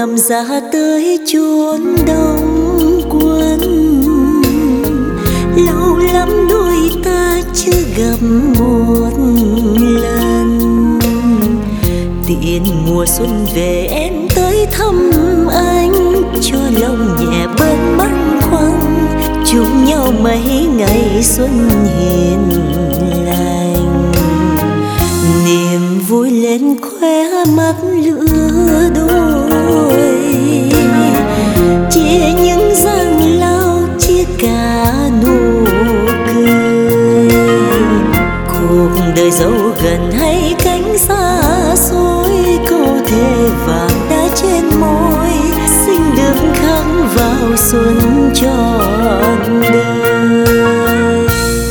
nằm ra tới chốn đông quân. Lâu lắm đôi ta chưa gặp một lần. Tiễn mùa xuân về em tới thăm anh, cho lòng nhẹ bớt băn khoăn, chung nhau mấy ngày xuân hiền lành. Niềm vui lên khóe mắt lứa đôi, chia những giang lao, chia cả nụ cười. Cuộc đời dẫu gần hay cánh xa xôi, câu thề vàng đã trên môi, xin được khắc vào xuân trọn đời.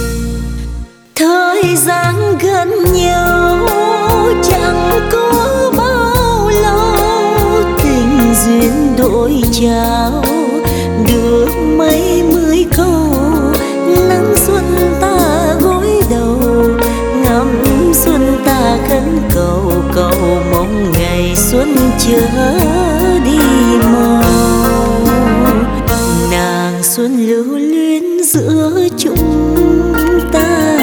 Thời gian gần nhau chẳng có bao lâu, tình duyên đổi trao được mấy mươi câu. Nắng xuân ta gối đầu, ngắm xuân ta khấn cầu, cầu mong ngày xuân chớ đi mau. Nàng xuân lưu luyến giữa chúng ta,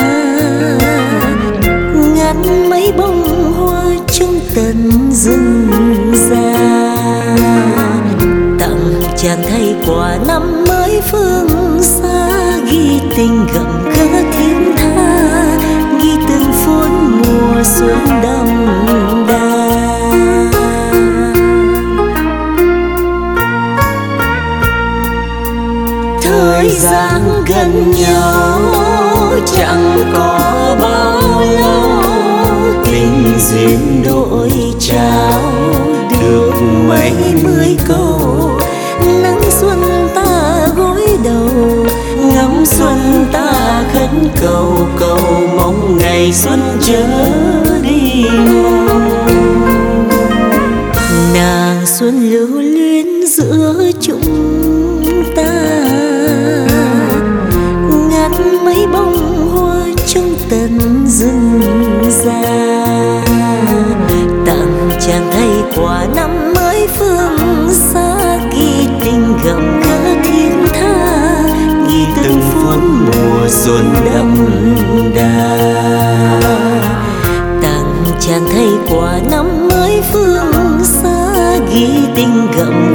ngắt mấy bông hoa trong tận rừng già. Tặng chàng thay quà năm mới phương xa, ghi tình gặm cớ thiên tha, ghi từng phút mùa xuân đậm đà. Thời gian gần nhau chẳng có bao lâu, tình duyên đổi trao được mấy mươi câu. Nắng xuân ta gối đầu, ngắm xuân ta khấn cầu, cầu mong ngày xuân chớ đi mau. Nàng xuân lưu luyến giữa chúng ta, ngắt mấy bông hoa trong tận rừng già. Tặng chàng thay quà năm mới phương xa, ghi tình gặm cớ thiên tha, ghi từng phút mùa xuân đậm đà. Tặng chàng thay quà năm mới phương xa, ghi tình gặm